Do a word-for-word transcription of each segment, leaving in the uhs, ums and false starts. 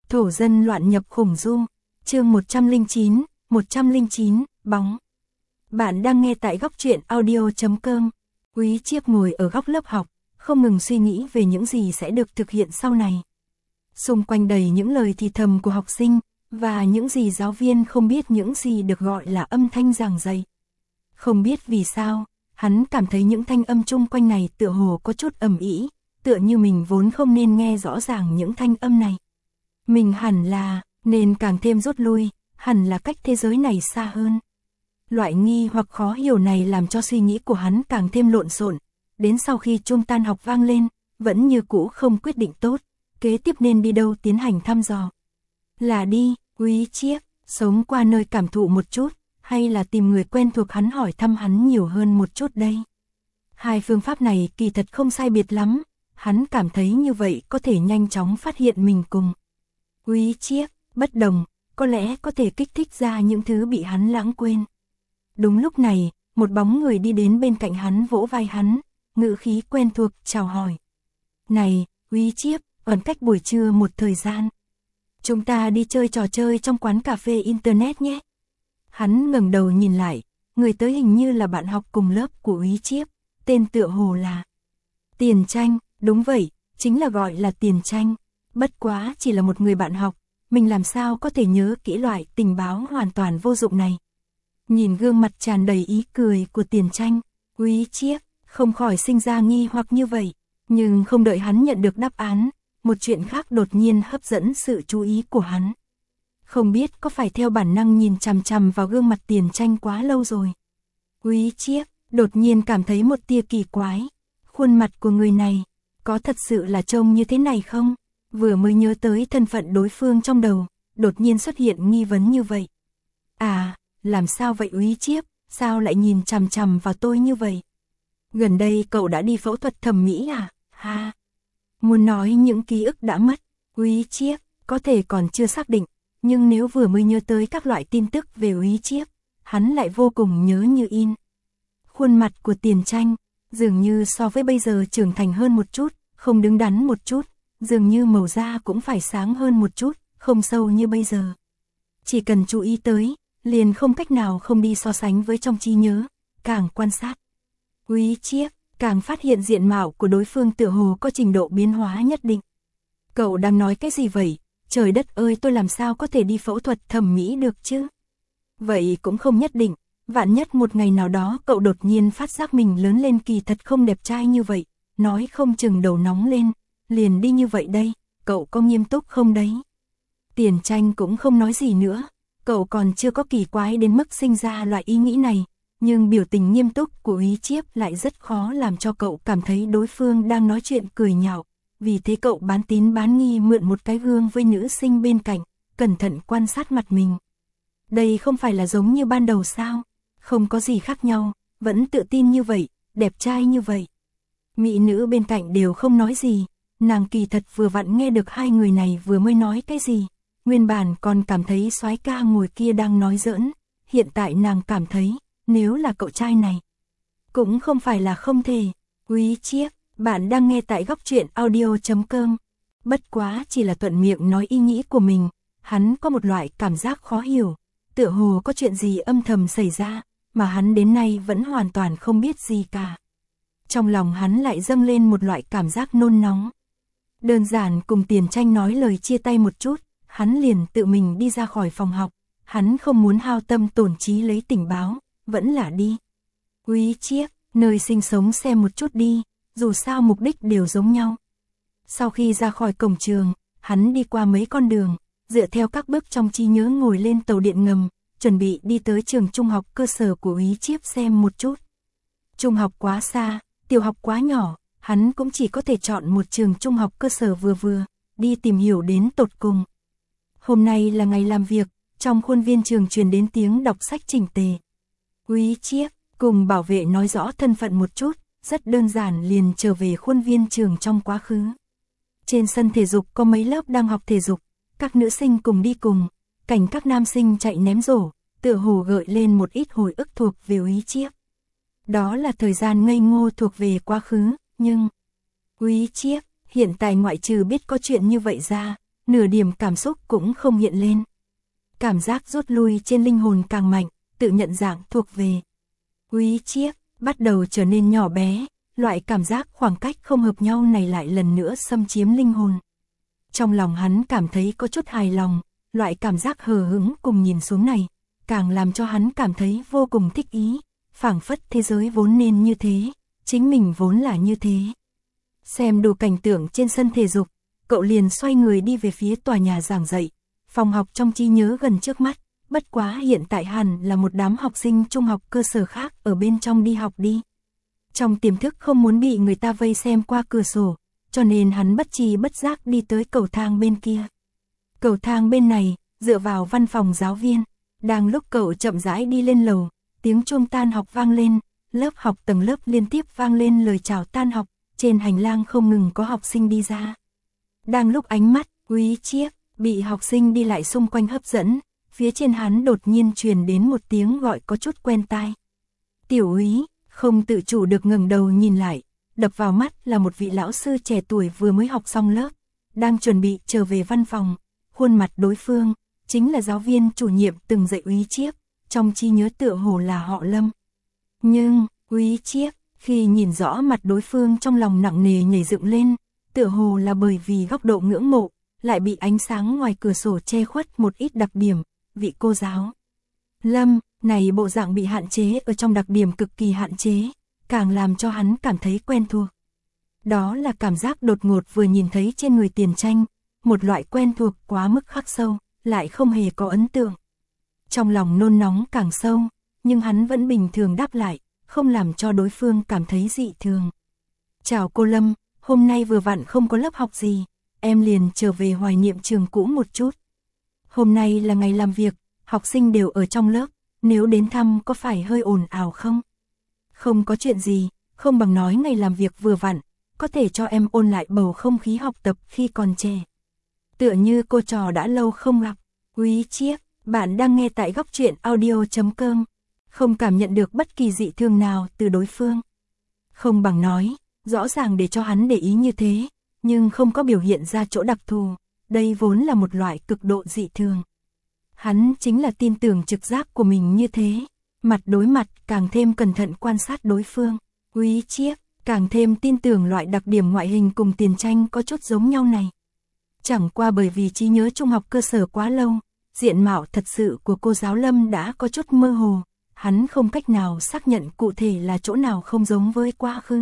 Thổ dân loạn nhập khủng du, chương một trăm lẻ chín, một trăm lẻ chín, bóng. Bạn đang nghe tại góc truyện audio chấm com. Quý Chiếc ngồi ở góc lớp học, không ngừng suy nghĩ về những gì sẽ được thực hiện sau này. Xung quanh đầy những lời thì thầm của học sinh, và những gì giáo viên không biết những gì được gọi là âm thanh giảng dạy. Không biết vì sao, hắn cảm thấy những thanh âm chung quanh này tựa hồ có chút ầm ĩ, tựa như mình vốn không nên nghe rõ ràng những thanh âm này. Mình hẳn là, nên càng thêm rút lui, hẳn là cách thế giới này xa hơn. Loại nghi hoặc khó hiểu này làm cho suy nghĩ của hắn càng thêm lộn xộn. Đến sau khi chuông tan học vang lên, vẫn như cũ không quyết định tốt, kế tiếp nên đi đâu tiến hành thăm dò. Là đi, Quý Chiếc, sống qua nơi cảm thụ một chút, hay là tìm người quen thuộc hắn hỏi thăm hắn nhiều hơn một chút đây. Hai phương pháp này kỳ thật không sai biệt lắm, hắn cảm thấy như vậy có thể nhanh chóng phát hiện mình cùng Quý Chiếc, bất đồng, có lẽ có thể kích thích ra những thứ bị hắn lãng quên. Đúng lúc này, một bóng người đi đến bên cạnh hắn vỗ vai hắn, ngữ khí quen thuộc chào hỏi. Này, Quý Chiếc, còn cách buổi trưa một thời gian. Chúng ta đi chơi trò chơi trong quán cà phê internet nhé. Hắn ngẩng đầu nhìn lại, người tới hình như là bạn học cùng lớp của Quý Chiếc, tên tựa hồ là Tiền Tranh, đúng vậy, chính là gọi là Tiền Tranh. Bất quá chỉ là một người bạn học, mình làm sao có thể nhớ kỹ loại tình báo hoàn toàn vô dụng này. Nhìn gương mặt tràn đầy ý cười của Tiền Tranh, Quý Chiếc không khỏi sinh ra nghi hoặc như vậy, nhưng không đợi hắn nhận được đáp án, một chuyện khác đột nhiên hấp dẫn sự chú ý của hắn. Không biết có phải theo bản năng nhìn chằm chằm vào gương mặt Tiền Tranh quá lâu rồi. Quý Chiếc đột nhiên cảm thấy một tia kỳ quái, khuôn mặt của người này có thật sự là trông như thế này không? Vừa mới nhớ tới thân phận đối phương trong đầu, đột nhiên xuất hiện nghi vấn như vậy. À, làm sao vậy Quý Chiếc, sao lại nhìn chằm chằm vào tôi như vậy? Gần đây cậu đã đi phẫu thuật thẩm mỹ à? Ha! Muốn nói những ký ức đã mất, Quý Chiếc có thể còn chưa xác định, nhưng nếu vừa mới nhớ tới các loại tin tức về Quý Chiếc, hắn lại vô cùng nhớ như in. Khuôn mặt của Tiền Tranh, dường như so với bây giờ trưởng thành hơn một chút, không đứng đắn một chút, dường như màu da cũng phải sáng hơn một chút, không sâu như bây giờ. Chỉ cần chú ý tới, liền không cách nào không đi so sánh với trong trí nhớ, càng quan sát. Quý Chiếc càng phát hiện diện mạo của đối phương tựa hồ có trình độ biến hóa nhất định. Cậu đang nói cái gì vậy? Trời đất ơi, tôi làm sao có thể đi phẫu thuật thẩm mỹ được chứ? Vậy cũng không nhất định, vạn nhất một ngày nào đó cậu đột nhiên phát giác mình lớn lên kỳ thật không đẹp trai như vậy, nói không chừng đầu nóng lên, liền đi như vậy đây, cậu có nghiêm túc không đấy? Tiền Tranh cũng không nói gì nữa, cậu còn chưa có kỳ quái đến mức sinh ra loại ý nghĩ này, nhưng biểu tình nghiêm túc của Quý Chiếc lại rất khó làm cho cậu cảm thấy đối phương đang nói chuyện cười nhạo, vì thế cậu bán tín bán nghi mượn một cái gương với nữ sinh bên cạnh, cẩn thận quan sát mặt mình. Đây không phải là giống như ban đầu sao? Không có gì khác nhau, vẫn tự tin như vậy, đẹp trai như vậy. Mỹ nữ bên cạnh đều không nói gì, nàng kỳ thật vừa vặn nghe được hai người này vừa mới nói cái gì. Nguyên bản còn cảm thấy soái ca ngồi kia đang nói giỡn, hiện tại nàng cảm thấy, nếu là cậu trai này, cũng không phải là không thể. Quý Chiếc, bạn đang nghe tại góc truyện audio chấm com. Bất quá chỉ là thuận miệng nói ý nghĩ của mình, hắn có một loại cảm giác khó hiểu, tựa hồ có chuyện gì âm thầm xảy ra, mà hắn đến nay vẫn hoàn toàn không biết gì cả. Trong lòng hắn lại dâng lên một loại cảm giác nôn nóng. Đơn giản cùng Tiền Tranh nói lời chia tay một chút, hắn liền tự mình đi ra khỏi phòng học, hắn không muốn hao tâm tổn trí lấy tình báo, vẫn là đi. Quý Chiếc, nơi sinh sống xem một chút đi, dù sao mục đích đều giống nhau. Sau khi ra khỏi cổng trường, hắn đi qua mấy con đường, dựa theo các bước trong trí nhớ ngồi lên tàu điện ngầm, chuẩn bị đi tới trường trung học cơ sở của Quý Chiếc xem một chút. Trung học quá xa, tiểu học quá nhỏ, hắn cũng chỉ có thể chọn một trường trung học cơ sở vừa vừa, đi tìm hiểu đến tột cùng. Hôm nay là ngày làm việc, trong khuôn viên trường truyền đến tiếng đọc sách chỉnh tề. Quý Chiếc cùng bảo vệ nói rõ thân phận một chút, rất đơn giản liền trở về khuôn viên trường trong quá khứ. Trên sân thể dục có mấy lớp đang học thể dục, các nữ sinh cùng đi cùng, cảnh các nam sinh chạy ném rổ, tựa hồ gợi lên một ít hồi ức thuộc về Quý Chiếc. Đó là thời gian ngây ngô thuộc về quá khứ, nhưng Quý Chiếc hiện tại ngoại trừ biết có chuyện như vậy ra, nửa điểm cảm xúc cũng không hiện lên. Cảm giác rút lui trên linh hồn càng mạnh, tự nhận dạng thuộc về Quý Chiếc, bắt đầu trở nên nhỏ bé, loại cảm giác khoảng cách không hợp nhau này lại lần nữa xâm chiếm linh hồn. Trong lòng hắn cảm thấy có chút hài lòng, loại cảm giác hờ hững cùng nhìn xuống này, càng làm cho hắn cảm thấy vô cùng thích ý, phảng phất thế giới vốn nên như thế, chính mình vốn là như thế. Xem đủ cảnh tượng trên sân thể dục, cậu liền xoay người đi về phía tòa nhà giảng dạy, phòng học trong trí nhớ gần trước mắt, bất quá hiện tại hẳn là một đám học sinh trung học cơ sở khác ở bên trong đi học đi. Trong tiềm thức không muốn bị người ta vây xem qua cửa sổ, cho nên hắn bất tri bất giác đi tới cầu thang bên kia. Cầu thang bên này, dựa vào văn phòng giáo viên, đang lúc cậu chậm rãi đi lên lầu, tiếng chuông tan học vang lên, lớp học tầng lớp liên tiếp vang lên lời chào tan học, trên hành lang không ngừng có học sinh đi ra. Đang lúc ánh mắt Quý Chiếc bị học sinh đi lại xung quanh hấp dẫn, phía trên hắn đột nhiên truyền đến một tiếng gọi có chút quen tai. Tiểu Úy, không tự chủ được ngẩng đầu nhìn lại, đập vào mắt là một vị lão sư trẻ tuổi vừa mới học xong lớp, đang chuẩn bị trở về văn phòng, khuôn mặt đối phương chính là giáo viên chủ nhiệm từng dạy Quý Chiếc, trong trí nhớ tựa hồ là họ Lâm. Nhưng, Quý Chiếc, khi nhìn rõ mặt đối phương trong lòng nặng nề nhảy dựng lên, tựa hồ là bởi vì góc độ ngưỡng mộ, lại bị ánh sáng ngoài cửa sổ che khuất một ít đặc điểm, vị cô giáo Lâm, này bộ dạng bị hạn chế ở trong đặc điểm cực kỳ hạn chế, càng làm cho hắn cảm thấy quen thuộc. Đó là cảm giác đột ngột vừa nhìn thấy trên người Tiền Tranh, một loại quen thuộc quá mức khắc sâu, lại không hề có ấn tượng. Trong lòng nôn nóng càng sâu, nhưng hắn vẫn bình thường đáp lại, không làm cho đối phương cảm thấy dị thường. Chào cô Lâm, hôm nay vừa vặn không có lớp học gì, em liền trở về hoài niệm trường cũ một chút. Hôm nay là ngày làm việc, học sinh đều ở trong lớp, nếu đến thăm có phải hơi ồn ào không? Không có chuyện gì, không bằng nói ngày làm việc vừa vặn, có thể cho em ôn lại bầu không khí học tập khi còn trẻ. Tựa như cô trò đã lâu không gặp. Quý Chiếc, bạn đang nghe tại góc truyện audio chấm com, không cảm nhận được bất kỳ dị thường nào từ đối phương. Không bằng nói, rõ ràng để cho hắn để ý như thế, nhưng không có biểu hiện ra chỗ đặc thù, đây vốn là một loại cực độ dị thường. Hắn chính là tin tưởng trực giác của mình như thế, mặt đối mặt càng thêm cẩn thận quan sát đối phương. Quý Chiếc, càng thêm tin tưởng loại đặc điểm ngoại hình cùng Tiền Tranh có chút giống nhau này. Chẳng qua bởi vì trí nhớ trung học cơ sở quá lâu, diện mạo thật sự của cô giáo Lâm đã có chút mơ hồ, hắn không cách nào xác nhận cụ thể là chỗ nào không giống với quá khứ.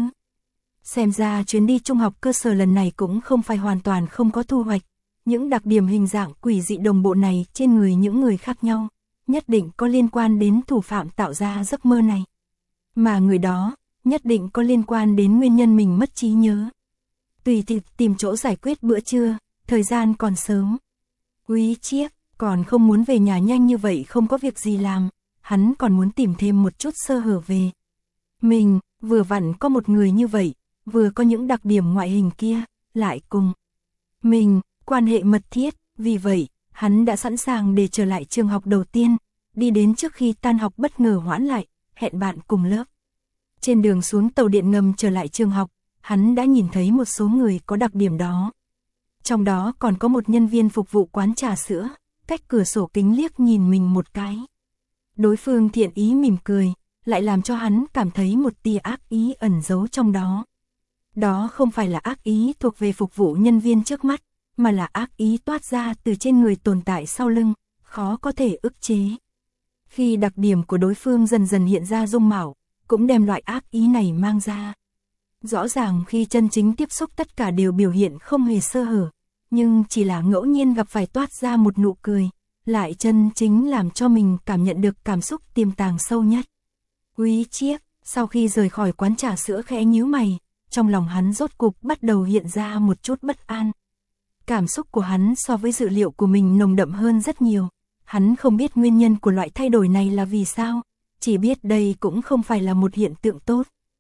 Xem ra chuyến đi trung học cơ sở lần này cũng không phải hoàn toàn không có thu hoạch, những đặc điểm hình dạng quỷ dị đồng bộ này trên người những người khác nhau, nhất định có liên quan đến thủ phạm tạo ra giấc mơ này. Mà người đó, nhất định có liên quan đến nguyên nhân mình mất trí nhớ. Tùy tiện tìm chỗ giải quyết bữa trưa, thời gian còn sớm. Quý Chiếc, còn không muốn về nhà nhanh như vậy không có việc gì làm, hắn còn muốn tìm thêm một chút sơ hở về. Mình, vừa vặn có một người như vậy, vừa có những đặc điểm ngoại hình kia, lại cùng mình, quan hệ mật thiết, vì vậy, hắn đã sẵn sàng để trở lại trường học đầu tiên, đi đến trước khi tan học bất ngờ hoãn lại, hẹn bạn cùng lớp. Trên đường xuống tàu điện ngầm trở lại trường học, hắn đã nhìn thấy một số người có đặc điểm đó. Trong đó còn có một nhân viên phục vụ quán trà sữa, cách cửa sổ kính liếc nhìn mình một cái. Đối phương thiện ý mỉm cười, lại làm cho hắn cảm thấy một tia ác ý ẩn giấu trong đó. Đó không phải là ác ý thuộc về phục vụ nhân viên trước mắt, mà là ác ý toát ra từ trên người tồn tại sau lưng, khó có thể ức chế. Khi đặc điểm của đối phương dần dần hiện ra dung mạo, cũng đem loại ác ý này mang ra. Rõ ràng khi chân chính tiếp xúc tất cả đều biểu hiện không hề sơ hở, nhưng chỉ là ngẫu nhiên gặp phải toát ra một nụ cười, lại chân chính làm cho mình cảm nhận được cảm xúc tiềm tàng sâu nhất. Quý Chiếc, sau khi rời khỏi quán trà sữa khẽ nhíu mày, trong lòng hắn rốt cục bắt đầu hiện ra một chút bất an. Cảm xúc của hắn so với dự liệu của mình nồng đậm hơn rất nhiều, hắn không biết nguyên nhân của loại thay đổi này là vì sao, chỉ biết đây cũng không phải là một hiện tượng tốt.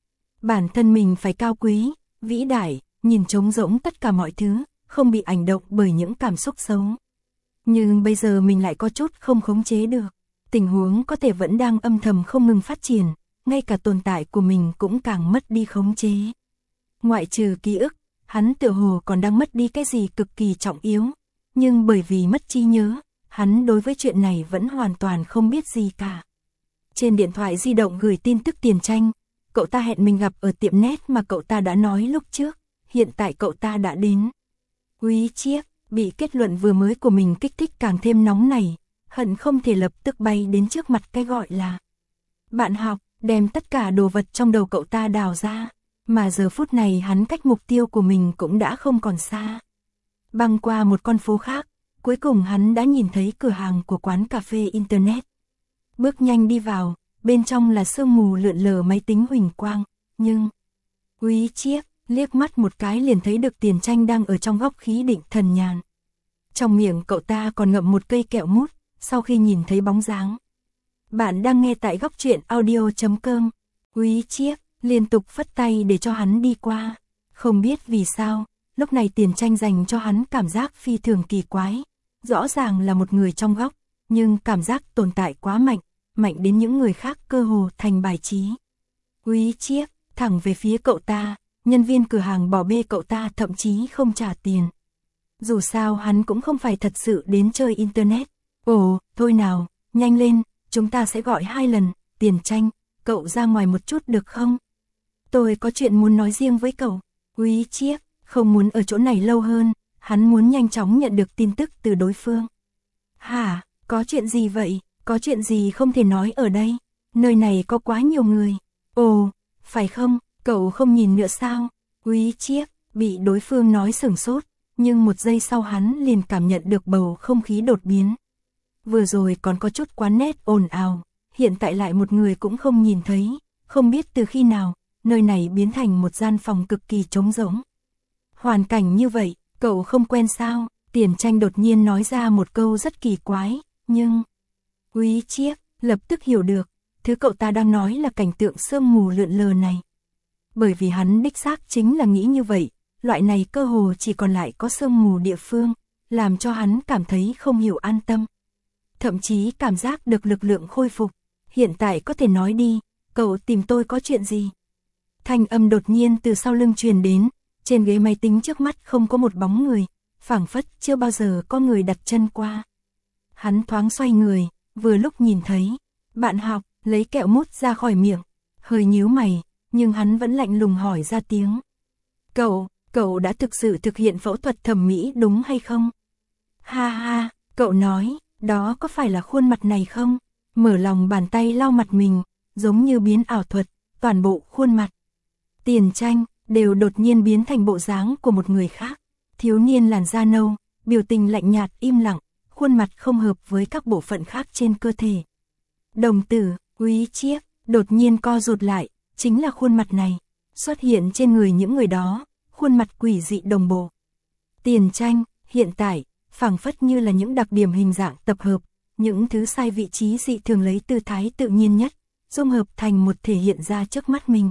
Bản thân mình phải cao quý, vĩ đại, nhìn trống rỗng tất cả mọi thứ, không bị ảnh động bởi những cảm xúc xấu. Nhưng bây giờ mình lại có chút không khống chế được, tình huống có thể vẫn đang âm thầm không ngừng phát triển, ngay cả tồn tại của mình cũng càng mất đi khống chế. Ngoại trừ ký ức, hắn tựa hồ còn đang mất đi cái gì cực kỳ trọng yếu, nhưng bởi vì mất trí nhớ, hắn đối với chuyện này vẫn hoàn toàn không biết gì cả. Trên điện thoại di động gửi tin tức Tiền Tranh, cậu ta hẹn mình gặp ở tiệm nét mà cậu ta đã nói lúc trước, hiện tại cậu ta đã đến. Quý Chiếc, bị kết luận vừa mới của mình kích thích càng thêm nóng nảy, hận không thể lập tức bay đến trước mặt cái gọi là bạn học, đem tất cả đồ vật trong đầu cậu ta đào ra, mà giờ phút này hắn cách mục tiêu của mình cũng đã không còn xa. Băng qua một con phố khác, cuối cùng hắn đã nhìn thấy cửa hàng của quán cà phê Internet. Bước nhanh đi vào, bên trong là sương mù lượn lờ máy tính huỳnh quang, nhưng Quý Chiếc liếc mắt một cái liền thấy được Tiền Tranh đang ở trong góc khí định thần nhàn. Trong miệng cậu ta còn ngậm một cây kẹo mút, sau khi nhìn thấy bóng dáng. Bạn đang nghe tại góc truyện audio chấm com. Quý Chiếc liên tục phất tay để cho hắn đi qua. Không biết vì sao, lúc này Tiền Tranh dành cho hắn cảm giác phi thường kỳ quái. Rõ ràng là một người trong góc, nhưng cảm giác tồn tại quá mạnh, mạnh đến những người khác cơ hồ thành bài trí. Quý Chiếc thẳng về phía cậu ta, nhân viên cửa hàng bỏ bê cậu ta thậm chí không trả tiền. Dù sao hắn cũng không phải thật sự đến chơi Internet. Ồ, thôi nào, nhanh lên, chúng ta sẽ gọi hai lần. Tiền Tranh, cậu ra ngoài một chút được không? Tôi có chuyện muốn nói riêng với cậu. Quý Chiếc không muốn ở chỗ này lâu hơn, hắn muốn nhanh chóng nhận được tin tức từ đối phương. Hả, có chuyện gì vậy? Có chuyện gì không thể nói ở đây? Nơi này có quá nhiều người. Ồ, phải không, cậu không nhìn nữa sao? Quý Chiếc bị đối phương nói sửng sốt, nhưng một giây sau hắn liền cảm nhận được bầu không khí đột biến. Vừa rồi còn có chút quán nét ồn ào, hiện tại lại một người cũng không nhìn thấy, không biết từ khi nào, nơi này biến thành một gian phòng cực kỳ trống rỗng. Hoàn cảnh như vậy, cậu không quen sao? Tiền Tranh đột nhiên nói ra một câu rất kỳ quái, nhưng Quý Chiếc lập tức hiểu được, thứ cậu ta đang nói là cảnh tượng sương mù lượn lờ này. Bởi vì hắn đích xác chính là nghĩ như vậy, loại này cơ hồ chỉ còn lại có sương mù địa phương, làm cho hắn cảm thấy không hiểu an tâm. Thậm chí cảm giác được lực lượng khôi phục, hiện tại có thể nói đi, cậu tìm tôi có chuyện gì? Thanh âm đột nhiên từ sau lưng truyền đến, trên ghế máy tính trước mắt không có một bóng người, phảng phất chưa bao giờ có người đặt chân qua. Hắn thoáng xoay người, vừa lúc nhìn thấy, bạn học, lấy kẹo mút ra khỏi miệng, hơi nhíu mày, nhưng hắn vẫn lạnh lùng hỏi ra tiếng. Cậu, cậu đã thực sự thực hiện phẫu thuật thẩm mỹ đúng hay không? Ha ha, cậu nói, đó có phải là khuôn mặt này không? Mở lòng bàn tay lau mặt mình, giống như biến ảo thuật, toàn bộ khuôn mặt. Tiền Tranh đều đột nhiên biến thành bộ dáng của một người khác. Thiếu niên làn da nâu, biểu tình lạnh nhạt im lặng, khuôn mặt không hợp với các bộ phận khác trên cơ thể. Đồng tử, Quý Chiếc đột nhiên co rụt lại, chính là khuôn mặt này, xuất hiện trên người những người đó, khuôn mặt quỷ dị đồng bộ. Tiền Tranh, hiện tại, phảng phất như là những đặc điểm hình dạng tập hợp, những thứ sai vị trí dị thường lấy tư thái tự nhiên nhất, dung hợp thành một thể hiện ra trước mắt mình.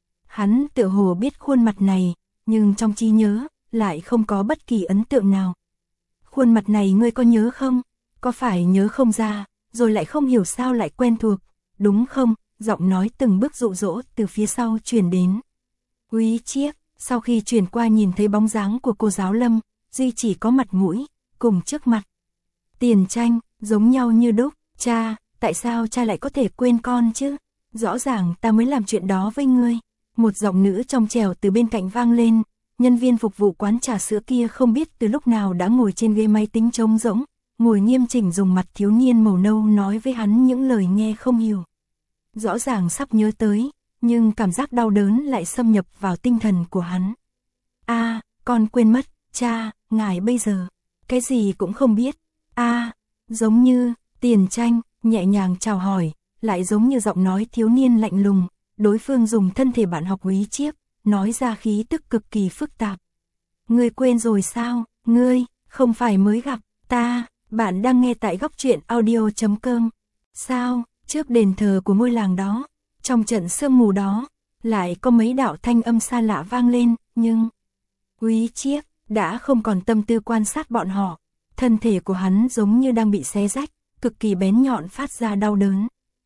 Hắn tựa hồ biết khuôn mặt này, nhưng trong trí nhớ, lại không có bất kỳ ấn tượng nào. Khuôn mặt này ngươi có nhớ không? Có phải nhớ không ra, rồi lại không hiểu sao lại quen thuộc, đúng không? Giọng nói từng bước dụ dỗ từ phía sau truyền đến. Quý Chiếc, sau khi chuyển qua nhìn thấy bóng dáng của cô giáo Lâm, duy chỉ có mặt mũi, cùng trước mặt. Tiền Tranh, giống nhau như đúc, cha, tại sao cha lại có thể quên con chứ? Rõ ràng ta mới làm chuyện đó với ngươi. Một giọng nữ trong trẻo từ bên cạnh vang lên, nhân viên phục vụ quán trà sữa kia không biết từ lúc nào đã ngồi trên ghế máy tính trống rỗng, ngồi nghiêm chỉnh dùng mặt thiếu niên màu nâu nói với hắn những lời nghe không hiểu. Rõ ràng sắp nhớ tới, nhưng cảm giác đau đớn lại xâm nhập vào tinh thần của hắn. A, à, con quên mất, cha, ngài bây giờ, cái gì cũng không biết. A, à, giống như, Tiền Tranh, nhẹ nhàng chào hỏi, lại giống như giọng nói thiếu niên lạnh lùng, đối phương dùng thân thể bạn học Quý Chiếc, nói ra khí tức cực kỳ phức tạp. Ngươi quên rồi sao, ngươi, không phải mới gặp, ta, bạn đang nghe tại góc truyện audio chấm com. Sao, trước đền thờ của ngôi làng đó, trong trận sương mù đó, lại có mấy đạo thanh âm xa lạ vang lên, nhưng Quý Chiếc đã không còn tâm tư quan sát bọn họ, thân thể của hắn giống như đang bị xé rách, cực kỳ bén nhọn phát ra đau đớn.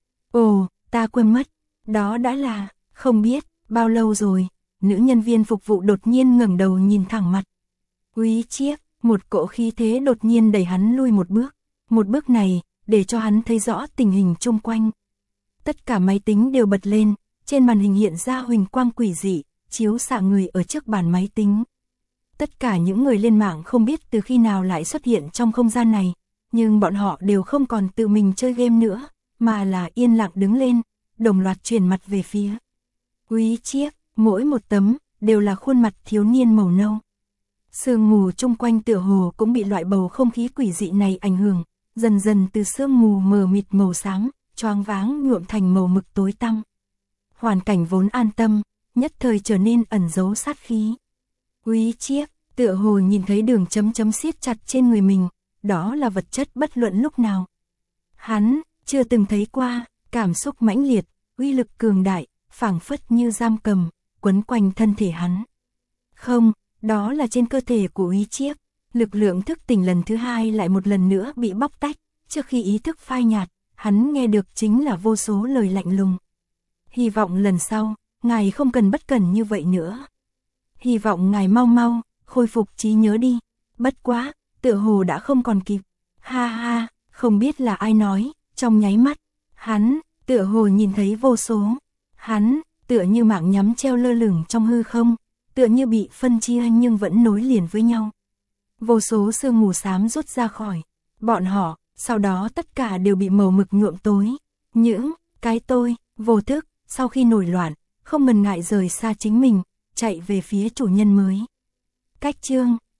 Ồ, ta quên mất, đó đã là, không biết, bao lâu rồi, nữ nhân viên phục vụ đột nhiên ngẩng đầu nhìn thẳng mặt. Quý Chiếc, Một cỗ khí thế đột nhiên đẩy hắn lui một bước, một bước này, để cho hắn thấy rõ tình hình chung quanh. Tất cả máy tính đều bật lên, trên màn hình hiện ra huỳnh quang quỷ dị, chiếu xạ người ở trước bàn máy tính. Tất cả những người lên mạng không biết từ khi nào lại xuất hiện trong không gian này, nhưng bọn họ đều không còn tự mình chơi game nữa, mà là yên lặng đứng lên, đồng loạt chuyển mặt về phía Quý Chiếc, mỗi một tấm, đều là khuôn mặt thiếu niên màu nâu. Sương mù chung quanh tựa hồ cũng bị loại bầu không khí quỷ dị này ảnh hưởng, dần dần từ sương mù mờ mịt màu xám, choáng váng nhuộm thành màu mực tối tăm. Hoàn cảnh vốn an tâm, nhất thời trở nên ẩn giấu sát khí. Quý Chiếc, tựa hồ nhìn thấy đường chấm chấm siết chặt trên người mình, đó là vật chất bất luận lúc nào. Hắn, chưa từng thấy qua, cảm xúc mãnh liệt, uy lực cường đại, phảng phất như giam cầm, quấn quanh thân thể hắn. Không, đó là trên cơ thể của Quý Chiếc, lực lượng thức tỉnh lần thứ hai lại một lần nữa bị bóc tách, trước khi ý thức phai nhạt, hắn nghe được chính là vô số lời lạnh lùng. Hy vọng lần sau, ngài không cần bất cẩn như vậy nữa. Hy vọng ngài mau mau, khôi phục trí nhớ đi. Bất quá, tựa hồ đã không còn kịp. Ha ha, không biết là ai nói, trong nháy mắt, hắn, tựa hồ nhìn thấy vô số. Hắn, tựa như mạng nhắm treo lơ lửng trong hư không, tựa như bị phân chia nhưng vẫn nối liền với nhau. Vô số sương mù xám rút ra khỏi bọn họ, sau đó tất cả đều bị màu mực nhuộm tối. Những cái tôi, vô thức, sau khi nổi loạn, không ngần ngại rời xa chính mình, chạy về phía chủ nhân mới. Cách chương